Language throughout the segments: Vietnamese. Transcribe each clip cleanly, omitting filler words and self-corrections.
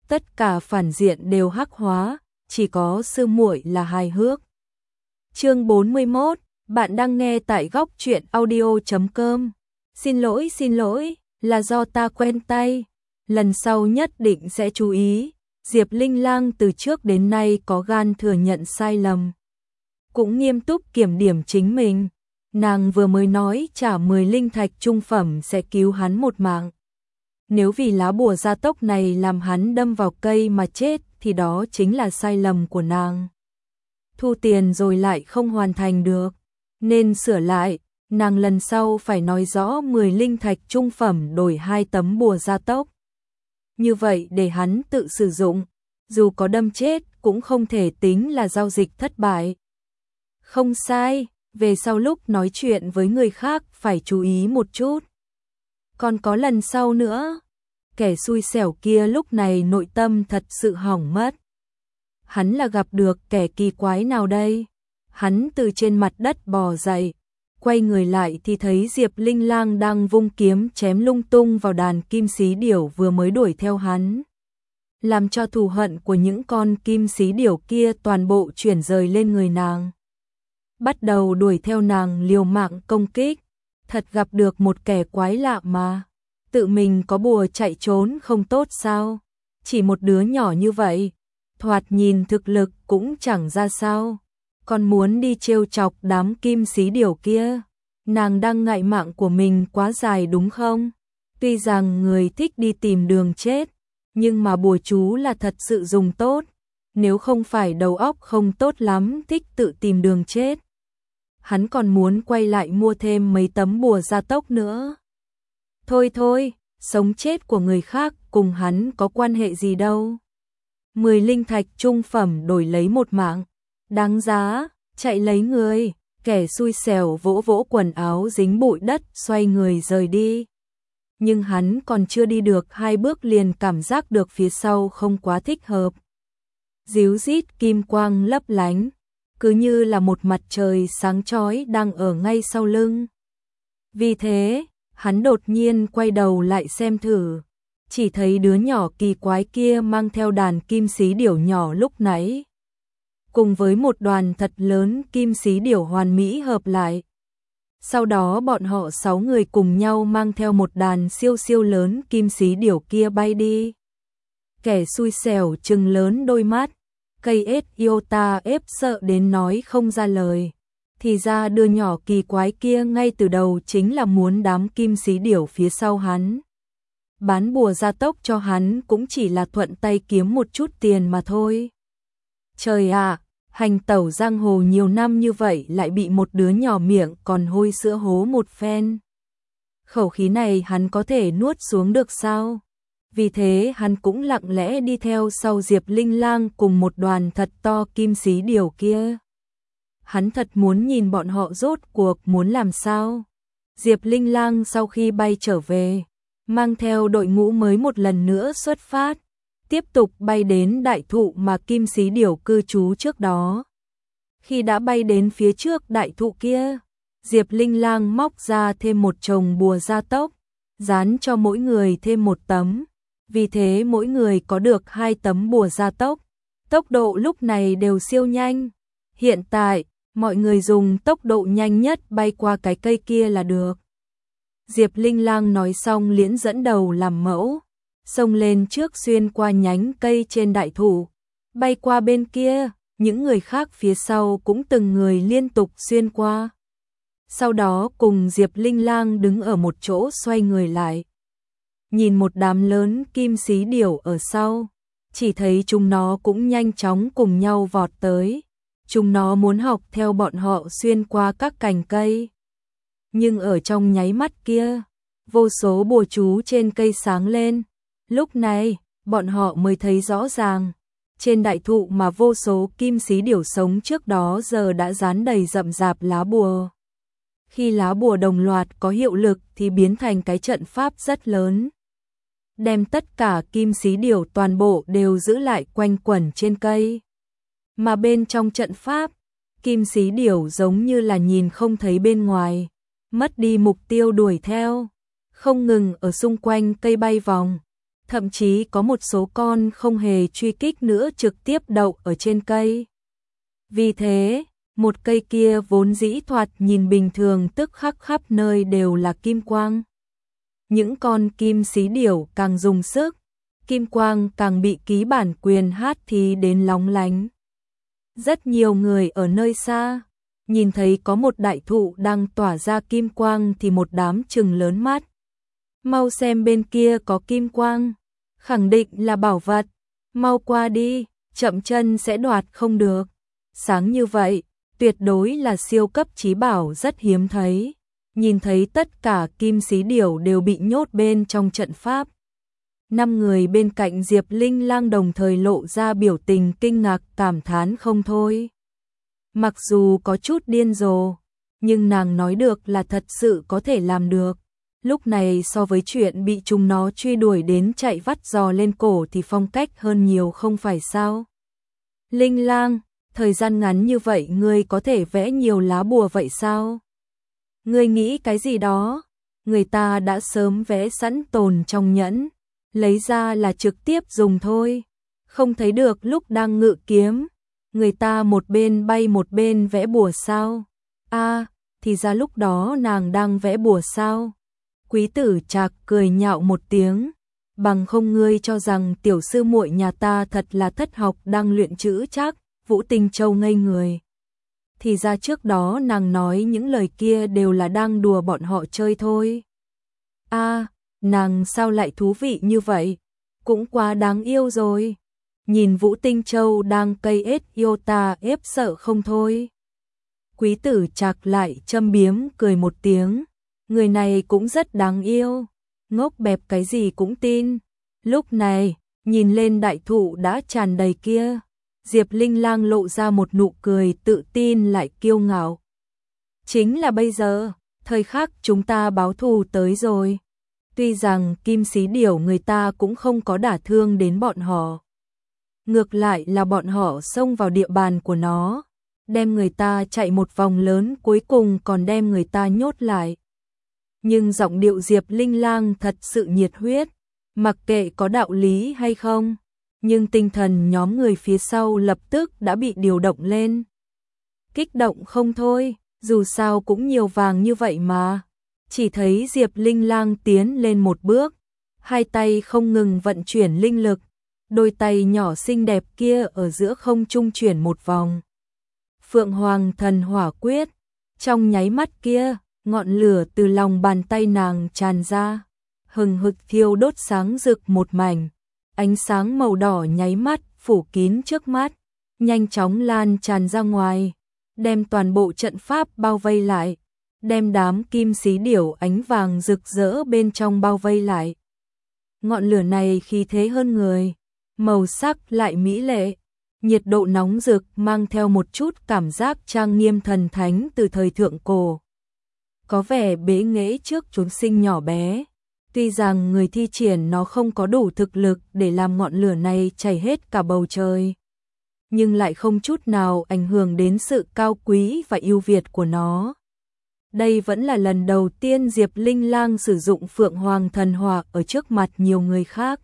tất cả phản diện đều hắc hóa, chỉ có sư muội là hài hước. Chương 41, bạn đang nghe tại góc truyện audio.com. Xin lỗi, là do ta quen tay, lần sau nhất định sẽ chú ý. Diệp Linh Lang từ trước đến nay có gan thừa nhận sai lầm, cũng nghiêm túc kiểm điểm chính mình. Nàng vừa mới nói trả 10 linh thạch trung phẩm sẽ cứu hắn một mạng. Nếu vì lá bùa gia tốc này làm hắn đâm vào cây mà chết thì đó chính là sai lầm của nàng. Thu tiền rồi lại không hoàn thành được, nên sửa lại, nàng lần sau phải nói rõ 10 linh thạch trung phẩm đổi 2 tấm bùa gia tốc. Như vậy để hắn tự sử dụng, dù có đâm chết cũng không thể tính là giao dịch thất bại. Không sai, về sau lúc nói chuyện với người khác phải chú ý một chút. Còn có lần sau nữa, kẻ xui xẻo kia lúc này nội tâm thật sự hỏng mất. Hắn là gặp được kẻ kỳ quái nào đây? Hắn từ trên mặt đất bò dậy, quay người lại thì thấy Diệp Linh Lang đang vung kiếm chém lung tung vào đàn kim xí điểu vừa mới đuổi theo hắn, làm cho thù hận của những con kim xí điểu kia toàn bộ chuyển rời lên người nàng. Bắt đầu đuổi theo nàng liều mạng công kích, thật gặp được một kẻ quái lạ mà. Tự mình có bùa chạy trốn không tốt sao? Chỉ một đứa nhỏ như vậy, thoạt nhìn thực lực cũng chẳng ra sao, còn muốn đi trêu chọc đám kim xí điểu kia. Nàng đang ngại mạng của mình quá dài đúng không? Tuy rằng người thích đi tìm đường chết, nhưng mà bùa chú là thật sự dùng tốt, nếu không phải đầu óc không tốt lắm thích tự tìm đường chết, hắn còn muốn quay lại mua thêm mấy tấm bùa gia tốc nữa. Thôi, sống chết của người khác cùng hắn có quan hệ gì đâu. 10 linh thạch trung phẩm đổi lấy một mạng, đáng giá, chạy lấy người. Kẻ xui xẻo vỗ vỗ quần áo dính bụi đất xoay người rời đi. Nhưng hắn còn chưa đi được 2 bước liền cảm giác được phía sau không quá thích hợp. Díu dít kim quang lấp lánh, cứ như là một mặt trời sáng chói đang ở ngay sau lưng. Vì thế, hắn đột nhiên quay đầu lại xem thử, chỉ thấy đứa nhỏ kỳ quái kia mang theo đàn kim xí điểu nhỏ lúc nãy, cùng với một đoàn thật lớn kim xí điểu hoàn mỹ hợp lại. Sau đó bọn họ 6 người cùng nhau mang theo một đàn siêu lớn kim xí điểu kia bay đi. Kẻ xui xẻo trừng lớn đôi mắt, cây ết iota ép sợ đến nói không ra lời. Thì ra đứa nhỏ kỳ quái kia ngay từ đầu chính là muốn đám kim xí điểu phía sau hắn bán bùa gia tốc cho hắn, cũng chỉ là thuận tay kiếm một chút tiền mà thôi. Trời ạ, hành tẩu giang hồ nhiều năm như vậy lại bị một đứa nhỏ miệng còn hôi sữa hố một phen. Khẩu khí này hắn có thể nuốt xuống được sao? Vì thế hắn cũng lặng lẽ đi theo sau Diệp Linh Lang cùng một đoàn thật to kim xí điểu kia. Hắn thật muốn nhìn bọn họ rốt cuộc muốn làm sao. Diệp Linh Lang sau khi bay trở về, mang theo đội ngũ mới một lần nữa xuất phát, tiếp tục bay đến đại thụ mà kim xí điểu cư trú trước đó. Khi đã bay đến phía trước đại thụ kia, Diệp Linh Lang móc ra thêm một chồng bùa gia tốc, dán cho mỗi người thêm một tấm. Vì thế mỗi người có được 2 tấm bùa gia tốc. Tốc độ lúc này đều siêu nhanh. Hiện tại, mọi người dùng tốc độ nhanh nhất bay qua cái cây kia là được. Diệp Linh Lang nói xong liễn dẫn đầu làm mẫu, xông lên trước xuyên qua nhánh cây trên đại thụ, bay qua bên kia, những người khác phía sau cũng từng người liên tục xuyên qua. Sau đó cùng Diệp Linh Lang đứng ở một chỗ xoay người lại, nhìn một đám lớn kim xí điểu ở sau, chỉ thấy chúng nó cũng nhanh chóng cùng nhau vọt tới. Chúng nó muốn học theo bọn họ xuyên qua các cành cây. Nhưng ở trong nháy mắt kia, vô số bùa chú trên cây sáng lên. Lúc này, bọn họ mới thấy rõ ràng, trên đại thụ mà vô số kim xí điểu sống trước đó giờ đã dán đầy rậm rạp lá bùa. Khi lá bùa đồng loạt có hiệu lực thì biến thành cái trận pháp rất lớn, đem tất cả kim xí điểu toàn bộ đều giữ lại quanh quẩn trên cây. Mà bên trong trận pháp, kim xí điểu giống như là nhìn không thấy bên ngoài, mất đi mục tiêu đuổi theo, không ngừng ở xung quanh cây bay vòng, thậm chí có một số con không hề truy kích nữa trực tiếp đậu ở trên cây. Vì thế, một cây kia vốn dĩ thoạt nhìn bình thường tức khắc khắp nơi đều là kim quang. Những con kim xí điểu càng dùng sức, kim quang càng bị ký bản quyền hát thì đến lóng lánh. Rất nhiều người ở nơi xa, nhìn thấy có một đại thụ đang tỏa ra kim quang thì một đám trừng lớn mắt. Mau xem bên kia có kim quang, khẳng định là bảo vật, mau qua đi, chậm chân sẽ đoạt không được. Sáng như vậy, tuyệt đối là siêu cấp trí bảo rất hiếm thấy. Nhìn thấy tất cả kim xí điểu đều bị nhốt bên trong trận pháp. 5 người bên cạnh Diệp Linh Lang đồng thời lộ ra biểu tình kinh ngạc cảm thán không thôi. Mặc dù có chút điên rồ, nhưng nàng nói được là thật sự có thể làm được. Lúc này so với chuyện bị chúng nó truy đuổi đến chạy vắt giò lên cổ thì phong cách hơn nhiều không phải sao. Linh Lang, thời gian ngắn như vậy ngươi có thể vẽ nhiều lá bùa vậy sao? Ngươi nghĩ cái gì đó? Người ta đã sớm vẽ sẵn tồn trong nhẫn, lấy ra là trực tiếp dùng thôi. Không thấy được lúc đang ngự kiếm, người ta một bên bay một bên vẽ bùa sao? Thì ra lúc đó nàng đang vẽ bùa sao? Quý tử Trạc cười nhạo một tiếng, bằng không ngươi cho rằng tiểu sư muội nhà ta thật là thất học đang luyện chữ chắc. Vũ Tinh Châu ngây người. Thì ra trước đó nàng nói những lời kia đều là đang đùa bọn họ chơi thôi. Nàng sao lại thú vị như vậy? Cũng quá đáng yêu rồi. Nhìn Vũ Tinh Châu đang cây ết yêu ta ép sợ không thôi. Quý tử Trạc lại châm biếm cười một tiếng. Người này cũng rất đáng yêu. Ngốc bẹp cái gì cũng tin. Lúc này, nhìn lên đại thụ đã tràn đầy kia. Diệp Linh Lang lộ ra một nụ cười tự tin lại kiêu ngạo. Chính là bây giờ, thời khắc chúng ta báo thù tới rồi. Tuy rằng kim xí điểu người ta cũng không có đả thương đến bọn họ. Ngược lại là bọn họ xông vào địa bàn của nó, đem người ta chạy một vòng lớn cuối cùng còn đem người ta nhốt lại. Nhưng giọng điệu Diệp Linh Lang thật sự nhiệt huyết, mặc kệ có đạo lý hay không. Nhưng tinh thần nhóm người phía sau lập tức đã bị điều động lên. Kích động không thôi, dù sao cũng nhiều vàng như vậy mà. Chỉ thấy Diệp Linh Lang tiến lên một bước, hai tay không ngừng vận chuyển linh lực, đôi tay nhỏ xinh đẹp kia ở giữa không trung chuyển một vòng. Phượng Hoàng Thần Hỏa Quyết, trong nháy mắt kia, ngọn lửa từ lòng bàn tay nàng tràn ra, hừng hực thiêu đốt sáng rực một mảnh. Ánh sáng màu đỏ nháy mắt phủ kín trước mắt, nhanh chóng lan tràn ra ngoài, đem toàn bộ trận pháp bao vây lại, đem đám kim xí điểu ánh vàng rực rỡ bên trong bao vây lại. Ngọn lửa này khí thế hơn người, màu sắc lại mỹ lệ, nhiệt độ nóng rực mang theo một chút cảm giác trang nghiêm thần thánh từ thời thượng cổ. Có vẻ bế nghễ trước chúng sinh nhỏ bé. Tuy rằng người thi triển nó không có đủ thực lực để làm ngọn lửa này chảy hết cả bầu trời, nhưng lại không chút nào ảnh hưởng đến sự cao quý và ưu việt của nó. Đây vẫn là lần đầu tiên Diệp Linh Lang sử dụng Phượng Hoàng Thần Hỏa ở trước mặt nhiều người khác.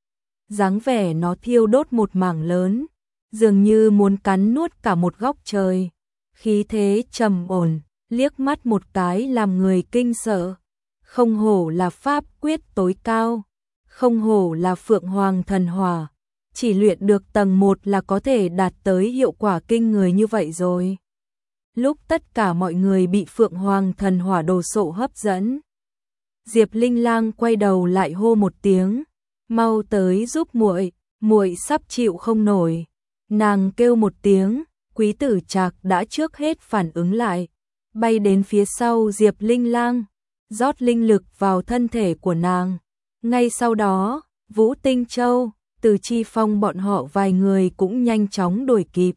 Dáng vẻ nó thiêu đốt một mảng lớn, dường như muốn cắn nuốt cả một góc trời. Khí thế trầm ổn, liếc mắt một cái làm người kinh sợ. Không hổ là pháp quyết tối cao, không hổ là Phượng Hoàng Thần Hỏa, chỉ luyện được tầng 1 là có thể đạt tới hiệu quả kinh người như vậy rồi. Lúc tất cả mọi người bị Phượng Hoàng Thần Hỏa đồ sộ hấp dẫn, Diệp Linh Lang quay đầu lại hô một tiếng, mau tới giúp muội, muội sắp chịu không nổi. Nàng kêu một tiếng, Quý tử Trạc đã trước hết phản ứng lại, bay đến phía sau Diệp Linh Lang, rót linh lực vào thân thể của nàng. Ngay sau đó, Vũ Tinh Châu, Từ Chi Phong bọn họ vài người cũng nhanh chóng đuổi kịp.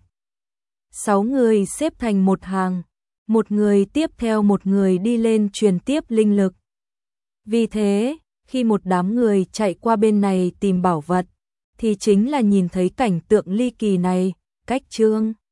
6 người xếp thành một hàng, một người tiếp theo một người đi lên truyền tiếp linh lực. Vì thế, khi một đám người chạy qua bên này tìm bảo vật, thì chính là nhìn thấy cảnh tượng ly kỳ này, cách chương